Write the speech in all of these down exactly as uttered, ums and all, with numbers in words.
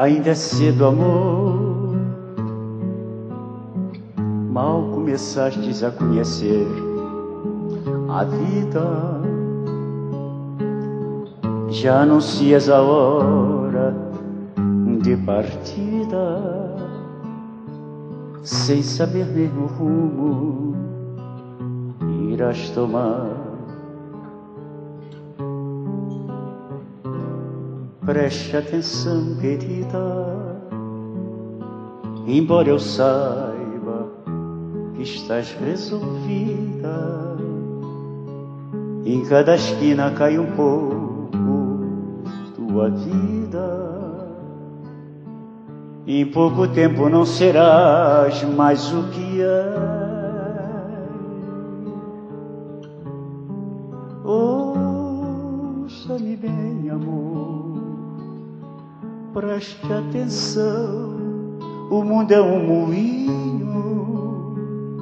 Ainda é cedo, amor, mal começastes a conhecer a vida, já anuncias a hora de partida, sem saber mesmo o rumo irás tomar. Preste atenção, querida, embora eu saiba que estás resolvida, em cada esquina cai um pouco tua vida. Em pouco tempo não serás mais o que és. Ouça-me bem, amor, preste atenção, o mundo é um moinho,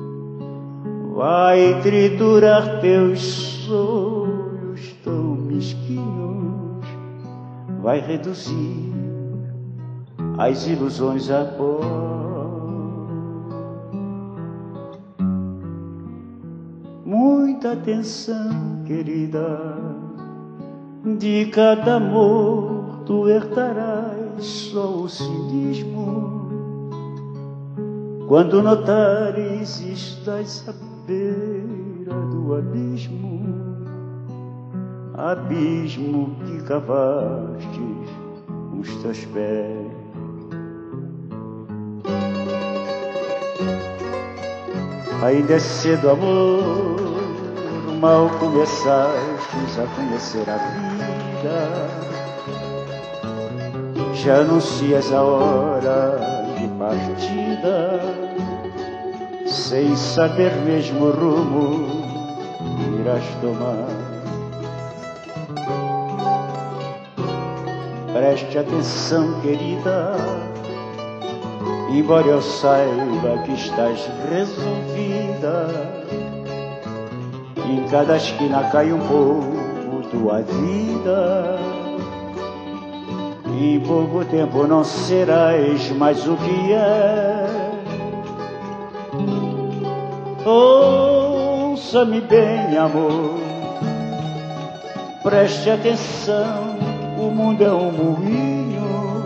vai triturar teus sonhos tão mesquinhos, vai reduzir as ilusões a pó. Muita atenção, querida, de cada amor tu herdarás só o cinismo. Quando notares estás à beira do abismo, abismo que cavastes com os teus pés. Ainda é cedo, amor, mal começastes a conhecer a vida, já anuncias a hora de partida, sem saber mesmo o rumo que irás tomar. Preste atenção, querida, embora eu saiba que estás resolvida, em cada esquina cai um pouco tua vida. Em pouco tempo não serás mais o que é. Ouça-me bem, amor, preste atenção, o mundo é um moinho,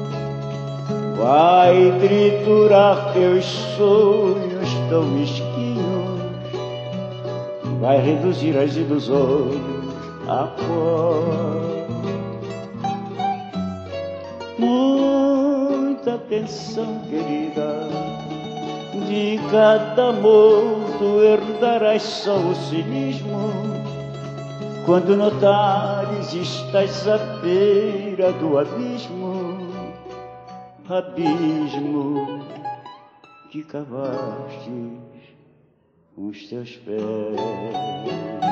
vai triturar teus sonhos tão mesquinhos, vai reduzir as ilusões a pó. Muita atenção, querida, de cada amor tu herdarás só o cinismo. Quando notares estás à beira do abismo, abismo que cavastes com os teus pés.